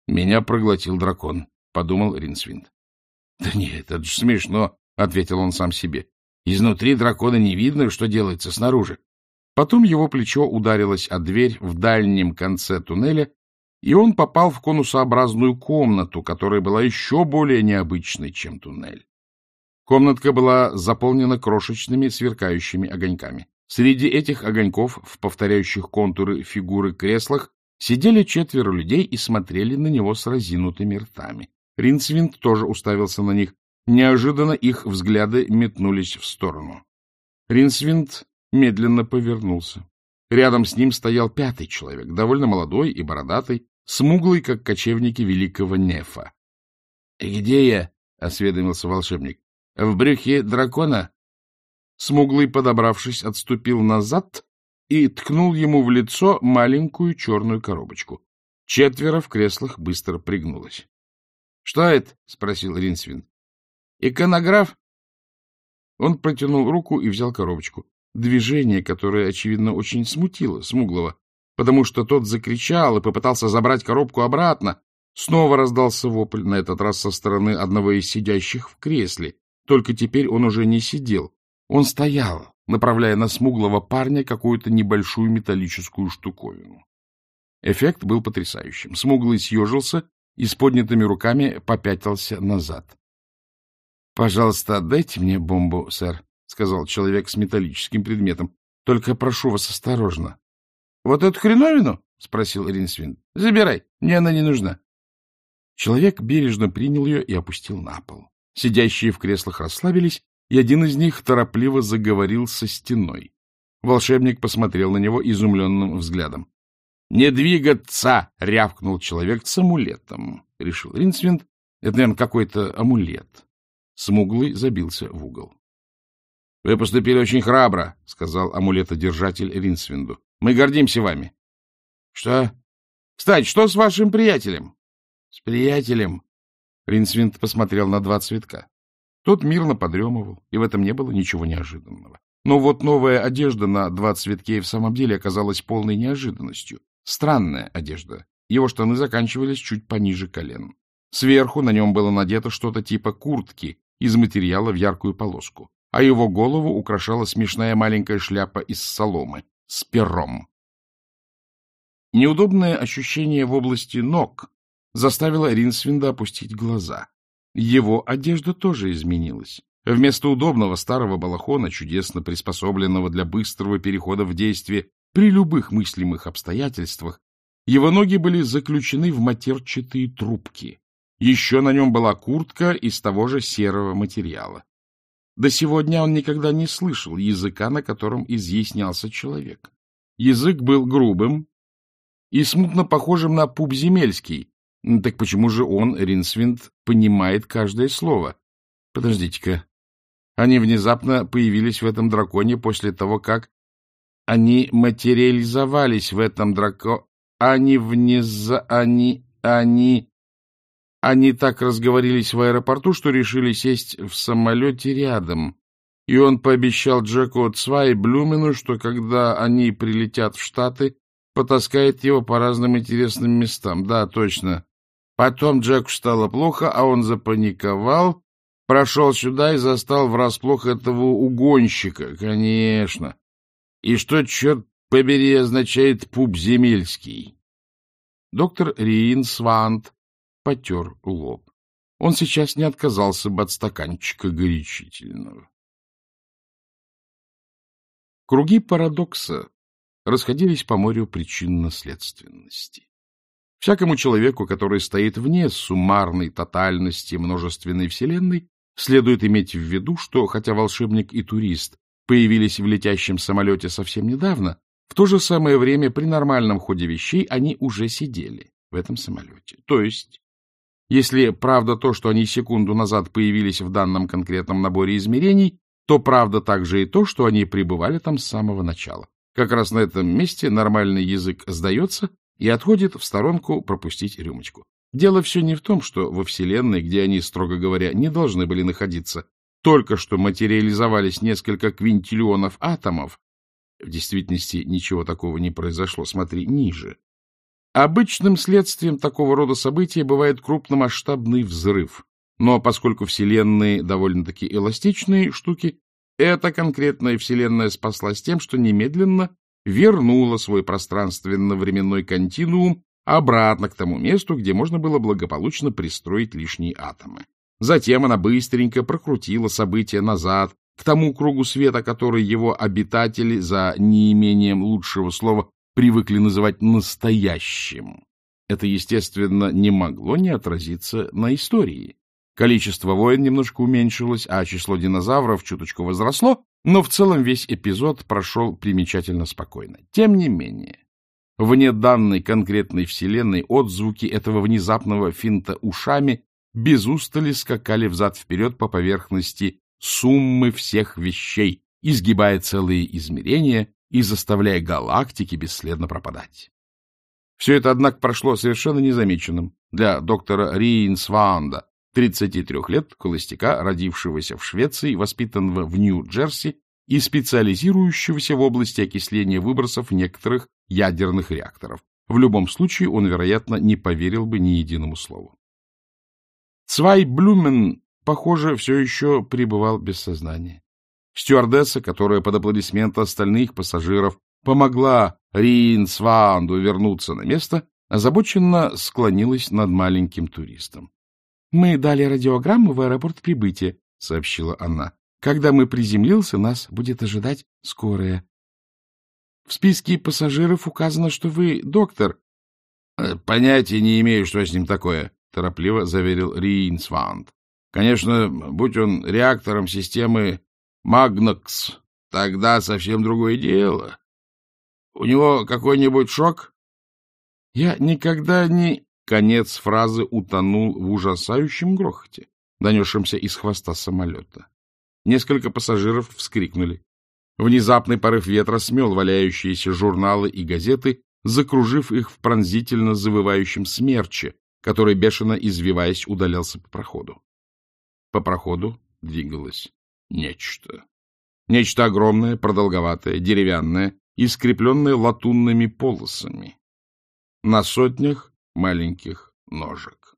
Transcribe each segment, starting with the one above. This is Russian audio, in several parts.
Меня проглотил дракон, — подумал Ринсвинд. — Да нет, это же смешно, — ответил он сам себе. — Изнутри дракона не видно, что делается снаружи. Потом его плечо ударилось о дверь в дальнем конце туннеля, и он попал в конусообразную комнату, которая была еще более необычной, чем туннель. Комнатка была заполнена крошечными сверкающими огоньками. Среди этих огоньков, в повторяющих контуры фигуры креслах, сидели 4 людей и смотрели на него с разинутыми ртами. Ринсвинд тоже уставился на них. Неожиданно их взгляды метнулись в сторону. Ринсвинд медленно повернулся. Рядом с ним стоял 5-й человек, довольно молодой и бородатый, смуглый, как кочевники великого Нефа. — Где я? — осведомился волшебник. — В брюхе дракона? Смуглый, подобравшись, отступил назад и ткнул ему в лицо маленькую черную коробочку. 4 в креслах быстро пригнулось. — Что это? — спросил Ринсвинд. — Иконограф? Он протянул руку и взял коробочку. Движение, которое, очевидно, очень смутило Смуглого, потому что тот закричал и попытался забрать коробку обратно. Снова раздался вопль, на этот раз со стороны одного из сидящих в кресле. Только теперь он уже не сидел. Он стоял, направляя на смуглого парня какую-то небольшую металлическую штуковину. Эффект был потрясающим. Смуглый съежился и с поднятыми руками попятился назад. — Пожалуйста, отдайте мне бомбу, сэр, — сказал человек с металлическим предметом. — Только прошу вас осторожно. — Вот эту хреновину? — спросил Ринсвинд. — Забирай, мне она не нужна. Человек бережно принял ее и опустил на пол. Сидящие в креслах расслабились, и один из них торопливо заговорил со стеной. Волшебник посмотрел на него изумленным взглядом. — Не двигаться! — рявкнул человек с амулетом, — решил Ринсвинд. Это, наверное, какой-то амулет. Смуглый забился в угол. — Вы поступили очень храбро, — сказал амулетодержатель Ринсвинду. — Мы гордимся вами. — Что? — Кстати, что с вашим приятелем? — С приятелем? Ринсвинд посмотрел на 2 цветка. Тот мирно подремывал, и в этом не было ничего неожиданного. Но вот новая одежда на 2 цветке и в самом деле оказалась полной неожиданностью. Странная одежда. Его штаны заканчивались чуть пониже колен. Сверху на нем было надето что-то типа куртки из материала в яркую полоску, а его голову украшала смешная маленькая шляпа из соломы с пером. Неудобное ощущение в области ног заставило Ринсвинда опустить глаза. Его одежда тоже изменилась. Вместо удобного старого балахона, чудесно приспособленного для быстрого перехода в действие при любых мыслимых обстоятельствах, его ноги были заключены в матерчатые трубки. Еще на нем была куртка из того же серого материала. До сего дня он никогда не слышал языка, на котором изъяснялся человек. Язык был грубым и смутно похожим на пуп-земельский. Так почему же он, Ринсвинд, понимает каждое слово? Подождите-ка. Они внезапно появились в этом драконе после того, как они материализовались в этом Они так разговорились в аэропорту, что решили сесть в самолете рядом. И он пообещал Джеку Цвайблюмену, что когда они прилетят в Штаты, потаскает его по разным интересным местам. Да, точно. Потом Джеку стало плохо, а он запаниковал, прошел сюда и застал врасплох этого угонщика. Конечно. И что, черт побери, означает пуп-земельский? Доктор Ринсванд потер лоб. Он сейчас не отказался бы от стаканчика горячительного. Круги парадокса расходились по морю причинно-следственности. Всякому человеку, который стоит вне суммарной тотальности множественной вселенной, следует иметь в виду, что, хотя волшебник и турист появились в летящем самолете совсем недавно, в то же самое время при нормальном ходе вещей они уже сидели в этом самолете. То есть, если правда то, что они секунду назад появились в данном конкретном наборе измерений, то правда также и то, что они пребывали там с самого начала. Как раз на этом месте нормальный язык сдается и отходит в сторонку пропустить рюмочку. Дело все не в том, что во Вселенной, где они, строго говоря, не должны были находиться, только что материализовались несколько квинтиллионов атомов. В действительности ничего такого не произошло, смотри ниже. Обычным следствием такого рода события бывает крупномасштабный взрыв. Но поскольку вселенные довольно-таки эластичные штуки, эта конкретная вселенная спаслась тем, что немедленно вернула свой пространственно-временной континуум обратно к тому месту, где можно было благополучно пристроить лишние атомы. Затем она быстренько прокрутила события назад, к тому кругу света, который его обитатели, за неимением лучшего слова, привыкли называть настоящим. Это, естественно, не могло не отразиться на истории. Количество войн немножко уменьшилось, а число динозавров чуточку возросло, но в целом весь эпизод прошел примечательно спокойно. Тем не менее, вне данной конкретной вселенной отзвуки этого внезапного финта ушами без устали скакали взад-вперед по поверхности суммы всех вещей, изгибая целые измерения и заставляя галактики бесследно пропадать. Все это, однако, прошло совершенно незамеченным для доктора Рейнсванда, 33 лет, холостяка, родившегося в Швеции, воспитанного в Нью-Джерси и специализирующегося в области окисления выбросов некоторых ядерных реакторов. В любом случае он, вероятно, не поверил бы ни единому слову. Цвайблюмен, похоже, все еще пребывал без сознания. Стюардесса, которая под аплодисменты остальных пассажиров помогла Рейнсванду вернуться на место, озабоченно склонилась над маленьким туристом. — Мы дали радиограмму в аэропорт прибытия, — сообщила она. — Когда мы приземлился, нас будет ожидать скорая. — В списке пассажиров указано, что вы доктор. — Понятия не имею, что с ним такое, — торопливо заверил Рейнсванд. — Конечно, будь он реактором системы Магнокс, тогда совсем другое дело. У него какой-нибудь шок? — Я никогда не... Конец фразы утонул в ужасающем грохоте, донесшемся из хвоста самолета. Несколько пассажиров вскрикнули. Внезапный порыв ветра смел валяющиеся журналы и газеты, закружив их в пронзительно завывающем смерче, который, бешено извиваясь, удалялся по проходу. По проходу двигалось нечто. Нечто огромное, продолговатое, деревянное и скрепленное латунными полосами. На сотнях маленьких ножек.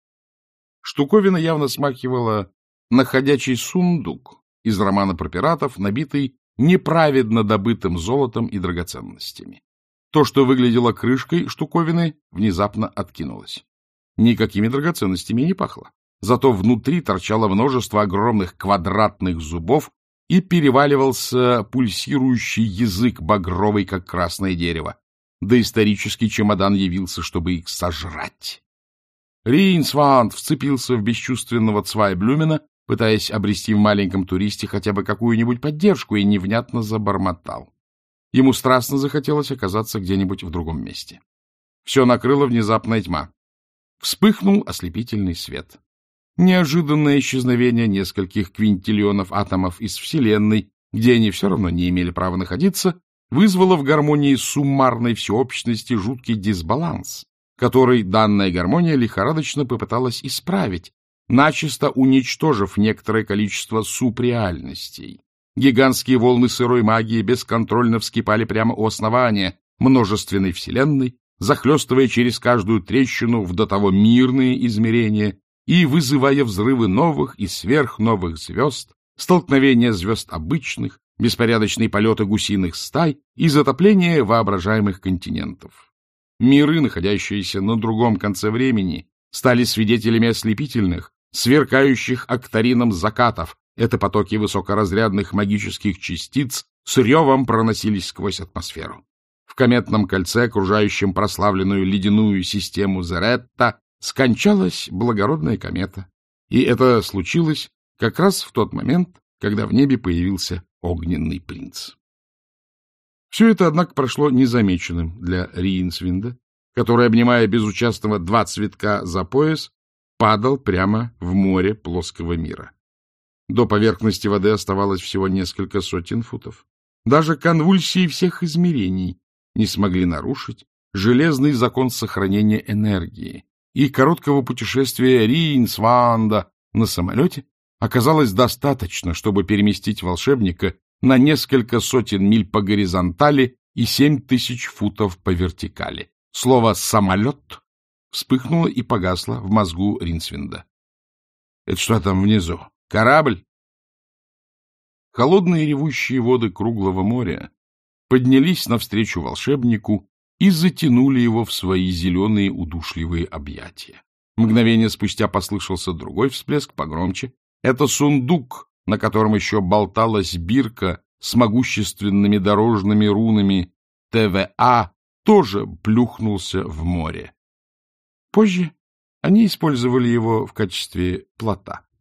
Штуковина явно смахивала на ходячий сундук из романа про пиратов, набитый неправедно добытым золотом и драгоценностями. То, что выглядело крышкой штуковины, внезапно откинулось. Никакими драгоценностями не пахло. Зато внутри торчало множество огромных квадратных зубов и переваливался пульсирующий язык, багровый, как красное дерево. Доисторический чемодан явился, чтобы их сожрать. Рейнсванд вцепился в бесчувственного Цвайблюмена, пытаясь обрести в маленьком туристе хотя бы какую-нибудь поддержку, и невнятно забормотал. Ему страстно захотелось оказаться где-нибудь в другом месте. Все накрыла внезапная тьма. Вспыхнул ослепительный свет. Неожиданное исчезновение нескольких квинтиллионов атомов из Вселенной, где они все равно не имели права находиться, вызвало в гармонии суммарной всеобщности жуткий дисбаланс, который данная гармония лихорадочно попыталась исправить, начисто уничтожив некоторое количество субреальностей. Гигантские волны сырой магии бесконтрольно вскипали прямо у основания множественной вселенной, захлестывая через каждую трещину в до того мирные измерения и вызывая взрывы новых и сверхновых звезд, столкновения звезд обычных, беспорядочные полеты гусиных стай и затопление воображаемых континентов. Миры, находящиеся на другом конце времени, стали свидетелями ослепительных, сверкающих октарином закатов. Это потоки высокоразрядных магических частиц с ревом проносились сквозь атмосферу. В кометном кольце, окружающем прославленную ледяную систему Зеретта, скончалась благородная комета. И это случилось как раз в тот момент, когда в небе появился огненный принц. Все это, однако, прошло незамеченным для Рейнсвинда, который, обнимая безучастного 2 цветка за пояс, падал прямо в море плоского мира. До поверхности воды оставалось всего несколько сотен футов. Даже конвульсии всех измерений не смогли нарушить железный закон сохранения энергии, и короткого путешествия Рейнсванда на самолете оказалось достаточно, чтобы переместить волшебника на несколько сотен миль по горизонтали и 7000 футов по вертикали. Слово «самолет» вспыхнуло и погасло в мозгу Ринсвинда. — Это что там внизу? Корабль? Холодные ревущие воды круглого моря поднялись навстречу волшебнику и затянули его в свои зеленые удушливые объятия. Мгновение спустя послышался другой всплеск, погромче. Это сундук, на котором еще болталась бирка с могущественными дорожными рунами ТВА, тоже плюхнулся в море. Позже они использовали его в качестве плота.